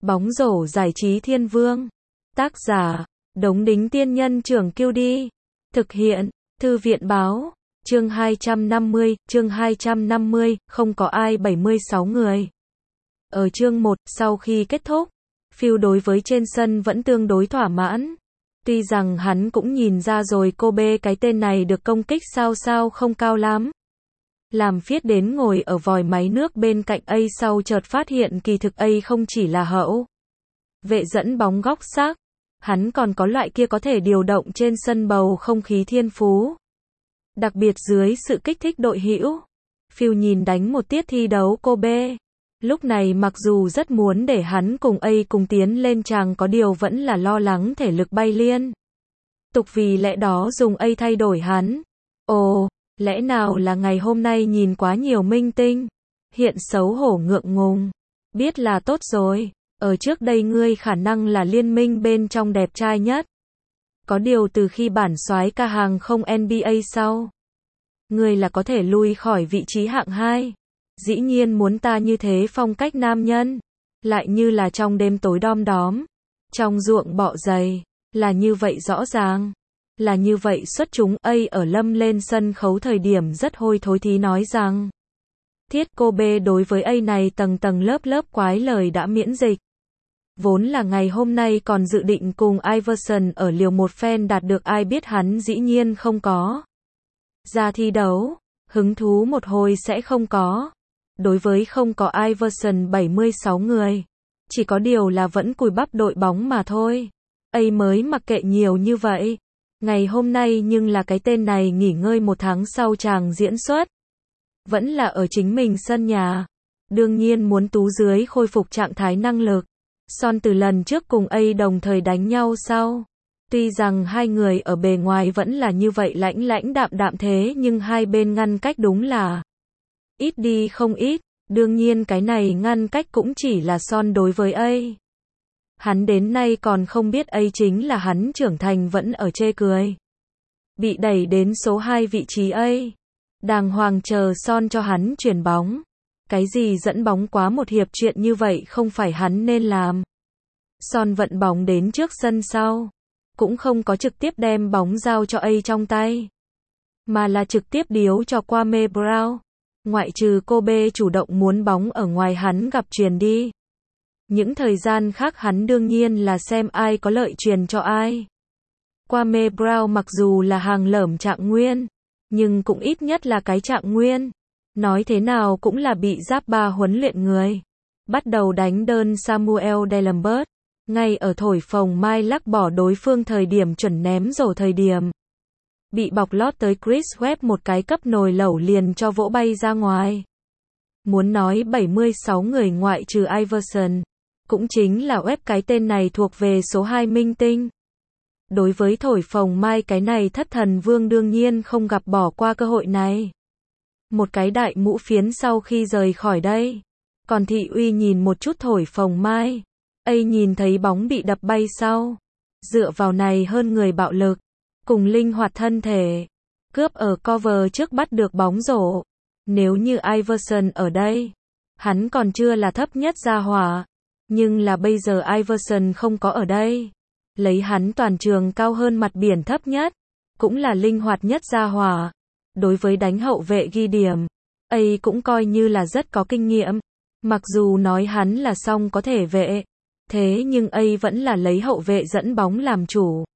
Bóng rổ giải trí thiên vương. Tác giả, Đống Đính Tiên Nhân Trưởng Kiêu Đi. Thực hiện, Thư viện Báo. Chương 250, không có ai 76 người. Ở chương 1, sau khi kết thúc, Phil đối với trên sân vẫn tương đối thỏa mãn. Tuy rằng hắn cũng nhìn ra rồi Kobe cái tên này được công kích sao không cao lắm. Làm phiết đến ngồi ở vòi máy nước bên cạnh A sau chợt phát hiện kỳ thực A không chỉ là hậu vệ dẫn bóng góc xác, hắn còn có loại kia có thể điều động trên sân bầu không khí thiên phú. Đặc biệt dưới sự kích thích đội hữu, Phil nhìn đánh một tiết thi đấu Kobe. Lúc này mặc dù rất muốn để hắn cùng A cùng tiến lên chàng có điều vẫn là lo lắng thể lực bay liên tục vì lẽ đó dùng A thay đổi hắn. Ồ, lẽ nào là ngày hôm nay nhìn quá nhiều minh tinh, hiện xấu hổ ngượng ngùng. Biết là tốt rồi, ở trước đây ngươi khả năng là liên minh bên trong đẹp trai nhất. Có điều từ khi bản soái ca hàng không NBA sau, ngươi là có thể lui khỏi vị trí hạng 2. Dĩ nhiên muốn ta như thế phong cách nam nhân, lại như là trong đêm tối đom đóm, trong ruộng bọ dày, là như vậy rõ ràng, là như vậy xuất chúng. A ở Lâm lên sân khấu thời điểm rất hôi thối thí nói rằng, thiết Kobe đối với A này tầng tầng lớp quái lời đã miễn dịch. Vốn là ngày hôm nay còn dự định cùng Iverson ở liều một phen đạt được ai biết hắn dĩ nhiên không có ra thi đấu, hứng thú một hồi sẽ không có. Đối với không có Iverson 76 người, chỉ có điều là vẫn cùi bắp đội bóng mà thôi. A mới mặc kệ nhiều như vậy. Ngày hôm nay nhưng là cái tên này nghỉ ngơi một tháng sau chàng diễn xuất. Vẫn là ở chính mình sân nhà. Đương nhiên muốn tú dưới khôi phục trạng thái năng lực. Son từ lần trước cùng A đồng thời đánh nhau sau. Tuy rằng hai người ở bề ngoài vẫn là như vậy lãnh đạm thế nhưng hai bên ngăn cách đúng là ít đi không ít. Đương nhiên cái này ngăn cách cũng chỉ là Son đối với A. Hắn đến nay còn không biết A chính là hắn trưởng thành vẫn ở chê cười. Bị đẩy đến số 2 vị trí A. Đàng hoàng chờ Son cho hắn chuyển bóng. Cái gì dẫn bóng quá một hiệp chuyện như vậy không phải hắn nên làm. Son vận bóng đến trước sân sau. Cũng không có trực tiếp đem bóng giao cho A trong tay. Mà là trực tiếp điếu cho Kwame Brown. Ngoại trừ Kobe chủ động muốn bóng ở ngoài hắn gặp truyền đi. Những thời gian khác hắn đương nhiên là xem ai có lợi truyền cho ai. Kwame Brown mặc dù là hàng lởm trạng nguyên, nhưng cũng ít nhất là cái trạng nguyên. Nói thế nào cũng là bị giáp ba huấn luyện người. Bắt đầu đánh đơn Samuel Delambert. Ngay ở thổi phồng mai lắc bỏ đối phương thời điểm chuẩn ném rổ thời điểm. Bị bọc lót tới Chris Webb một cái cấp nồi lẩu liền cho vỗ bay ra ngoài. Muốn nói 76 người ngoại trừ Iverson, cũng chính là Webb cái tên này thuộc về số 2 minh tinh. Đối với thổi phồng mai cái này thất thần vương đương nhiên không gặp bỏ qua cơ hội này. Một cái đại mũ phiến sau khi rời khỏi đây. Còn thị uy nhìn một chút thổi phồng mai. A nhìn thấy bóng bị đập bay sau. Dựa vào này hơn người bạo lực. Cùng linh hoạt thân thể. Cướp ở cover trước bắt được bóng rổ. Nếu như Iverson ở đây. Hắn còn chưa là thấp nhất ra hỏa. Nhưng là bây giờ Iverson không có ở đây. Lấy hắn toàn trường cao hơn mặt biển thấp nhất. Cũng là linh hoạt nhất ra hỏa. Đối với đánh hậu vệ ghi điểm. A cũng coi như là rất có kinh nghiệm. Mặc dù nói hắn là song có thể vệ. Thế nhưng A vẫn là lấy hậu vệ dẫn bóng làm chủ.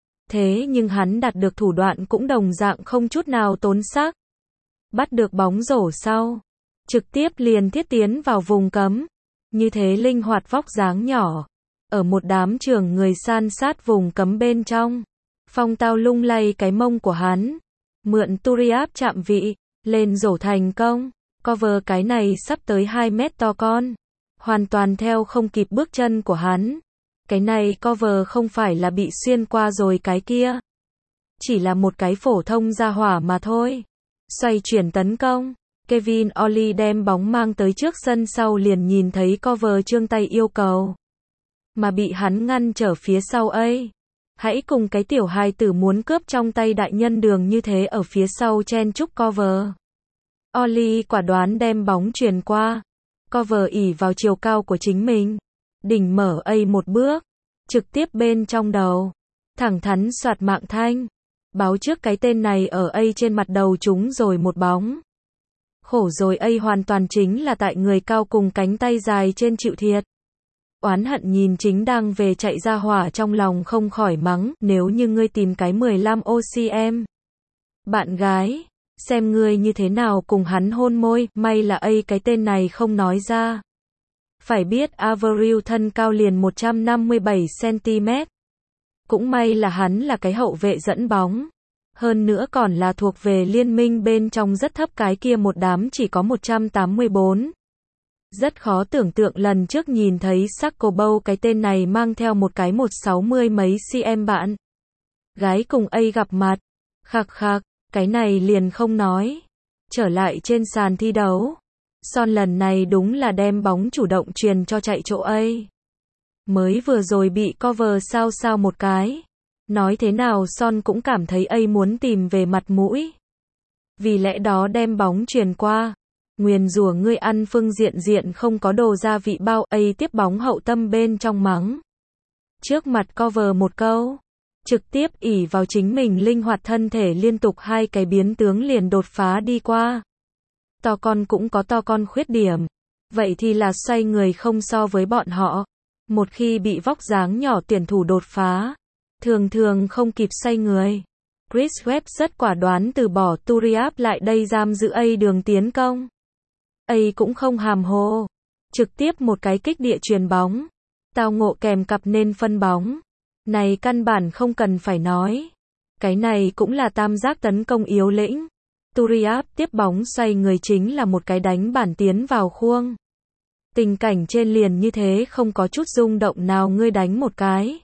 Thế nhưng hắn đạt được thủ đoạn cũng đồng dạng không chút nào tốn xác. Bắt được bóng rổ sau. Trực tiếp liền thiết tiến vào vùng cấm. Như thế linh hoạt vóc dáng nhỏ. Ở một đám trưởng người san sát vùng cấm bên trong. Phong tao lung lay cái mông của hắn. Mượn Turiaf chạm vị. Lên rổ thành công. Cover cái này sắp tới 2 mét to con. Hoàn toàn theo không kịp bước chân của hắn. Cái này cover không phải là bị xuyên qua rồi cái kia. Chỉ là một cái phổ thông ra hỏa mà thôi. Xoay chuyển tấn công. Kevin Ollie đem bóng mang tới trước sân sau liền nhìn thấy cover trương tay yêu cầu. Mà bị hắn ngăn trở phía sau A. Hãy cùng cái tiểu hài tử muốn cướp trong tay đại nhân đường như thế ở phía sau chen chúc cover. Ollie quả đoán đem bóng truyền qua. Cover ỷ vào chiều cao của chính mình. đỉnh mở A một bước, trực tiếp bên trong đầu, thẳng thắn soạt mạng thanh. Báo trước cái tên này ở A trên mặt đầu chúng rồi một bóng. Khổ rồi A hoàn toàn chính là tại người cao cùng cánh tay dài trên chịu thiệt. Oán hận nhìn chính đang về chạy ra hỏa trong lòng không khỏi mắng, nếu như ngươi tìm cái 15 OCM. Bạn gái, xem ngươi như thế nào cùng hắn hôn môi, may là A cái tên này không nói ra. Phải biết Avril thân cao liền 157cm. Cũng may là hắn là cái hậu vệ dẫn bóng. Hơn nữa còn là thuộc về liên minh bên trong rất thấp, cái kia một đám chỉ có 184. Rất khó tưởng tượng lần trước nhìn thấy Saccobow cái tên này mang theo một cái 160 mấy cm bạn gái cùng A gặp mặt. Khạc khạc, cái này liền không nói. Trở lại trên sàn thi đấu. Son lần này đúng là đem bóng chủ động truyền cho chạy chỗ A. Mới vừa rồi bị cover sao một cái. Nói thế nào Son cũng cảm thấy A muốn tìm về mặt mũi. Vì lẽ đó đem bóng truyền qua. Nguyền rủa ngươi ăn phương diện không có đồ gia vị bao. A tiếp bóng hậu tâm bên trong mắng. Trước mặt cover một câu. Trực tiếp ỷ vào chính mình linh hoạt thân thể liên tục hai cái biến tướng liền đột phá đi qua. To con cũng có to con khuyết điểm. Vậy thì là xoay người không so với bọn họ. Một khi bị vóc dáng nhỏ tuyển thủ đột phá, thường không kịp xoay người. Chris Webb rất quả đoán từ bỏ Turiaf lại đây giam giữ A đường tiến công. A cũng không hàm hồ. Trực tiếp một cái kích địa truyền bóng. Tao ngộ kèm cặp nên phân bóng. Này căn bản không cần phải nói. Cái này cũng là tam giác tấn công yếu lĩnh. Turiaf tiếp bóng xoay người chính là một cái đánh bản tiến vào khuôn. Tình cảnh trên liền như thế không có chút rung động nào, ngươi đánh một cái.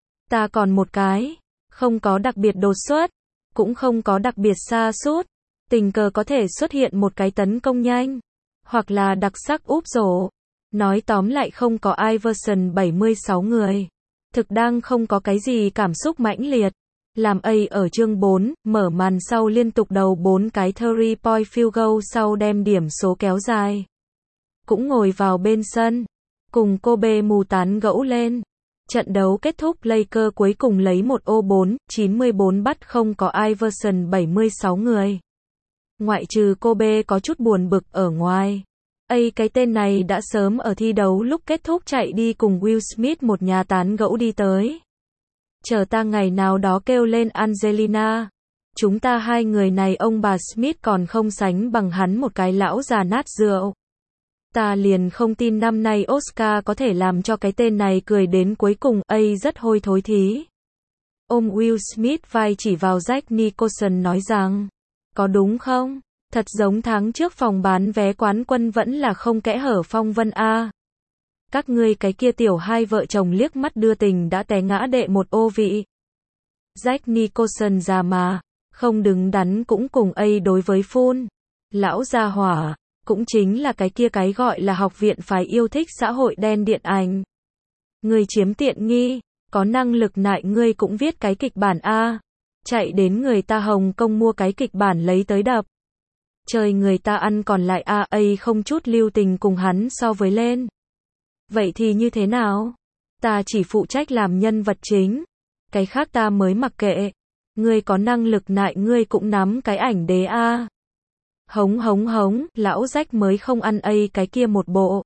Ta còn một cái. Không có đặc biệt đột xuất. Cũng không có đặc biệt xa sút. Tình cờ có thể xuất hiện một cái tấn công nhanh. Hoặc là đặc sắc úp rổ. Nói tóm lại không có Iverson 76 người. Thực đang không có cái gì cảm xúc mãnh liệt. Làm A ở chương 4, mở màn sau liên tục đầu 4 cái 3-point field goal sau đem điểm số kéo dài. Cũng ngồi vào bên sân. Cùng Kobe mù tán gẫu lên. Trận đấu kết thúc Lakers cuối cùng lấy một ô 4-94 bắt không có Iverson 76 người. Ngoại trừ Kobe có chút buồn bực ở ngoài. A cái tên này đã sớm ở thi đấu lúc kết thúc chạy đi cùng Will Smith một nhà tán gẫu đi tới. Chờ ta ngày nào đó kêu lên Angelina. Chúng ta hai người này ông bà Smith còn không sánh bằng hắn một cái lão già nát rượu. Ta liền không tin năm nay Oscar có thể làm cho cái tên này cười đến cuối cùng. A rất hôi thối thí. Ôm Will Smith vai chỉ vào Jack Nicholson nói rằng. Có đúng không? Thật giống tháng trước phòng bán vé quán quân vẫn là không kẽ hở phong vân a. Các ngươi cái kia tiểu hai vợ chồng liếc mắt đưa tình đã té ngã đệ một ô vị. Jack Nicholson già mà, không đứng đắn cũng cùng A đối với phun. Lão gia hỏa, cũng chính là cái kia cái gọi là học viện phái yêu thích xã hội đen điện ảnh. Ngươi chiếm tiện nghi, có năng lực nại ngươi cũng viết cái kịch bản a. Chạy đến người ta Hồng Kông mua cái kịch bản lấy tới đập. Trời người ta ăn còn lại A không chút lưu tình cùng hắn so với lên. Vậy thì như thế nào? Ta chỉ phụ trách làm nhân vật chính. Cái khác ta mới mặc kệ. Ngươi có năng lực nại ngươi cũng nắm cái ảnh đế A. Hống, lão Jack mới không ăn A cái kia một bộ.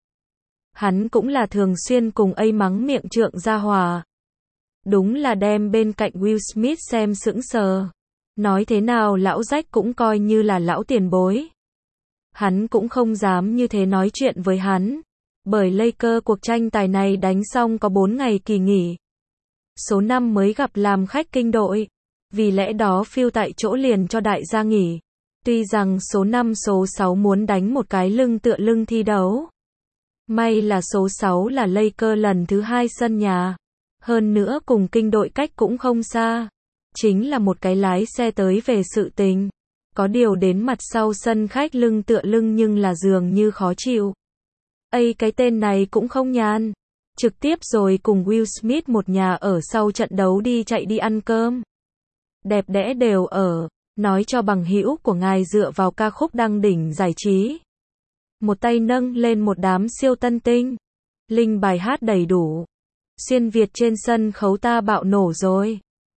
Hắn cũng là thường xuyên cùng A mắng miệng trượng gia hòa. Đúng là đem bên cạnh Will Smith xem sững sờ. Nói thế nào lão Jack cũng coi như là lão tiền bối. Hắn cũng không dám như thế nói chuyện với hắn. Bởi Lakers cuộc tranh tài này đánh xong có 4 ngày kỳ nghỉ. Số 5 mới gặp làm khách kinh đội. Vì lẽ đó Phil tại chỗ liền cho đại gia nghỉ. Tuy rằng số 5 số 6 muốn đánh một cái lưng tựa lưng thi đấu. May là số 6 là Lakers lần thứ 2 sân nhà. Hơn nữa cùng kinh đội cách cũng không xa. Chính là một cái lái xe tới về sự tình. Có điều đến mặt sau sân khách lưng tựa lưng nhưng là dường như khó chịu. A cái tên này cũng không nhàn. Trực tiếp rồi cùng Will Smith một nhà ở sau trận đấu đi chạy đi ăn cơm. Đẹp đẽ đều ở. Nói cho bằng hữu của ngài dựa vào ca khúc đăng đỉnh giải trí. Một tay nâng lên một đám siêu tân tinh. Linh bài hát đầy đủ. Xuyên Việt trên sân khấu ta bạo nổ rồi.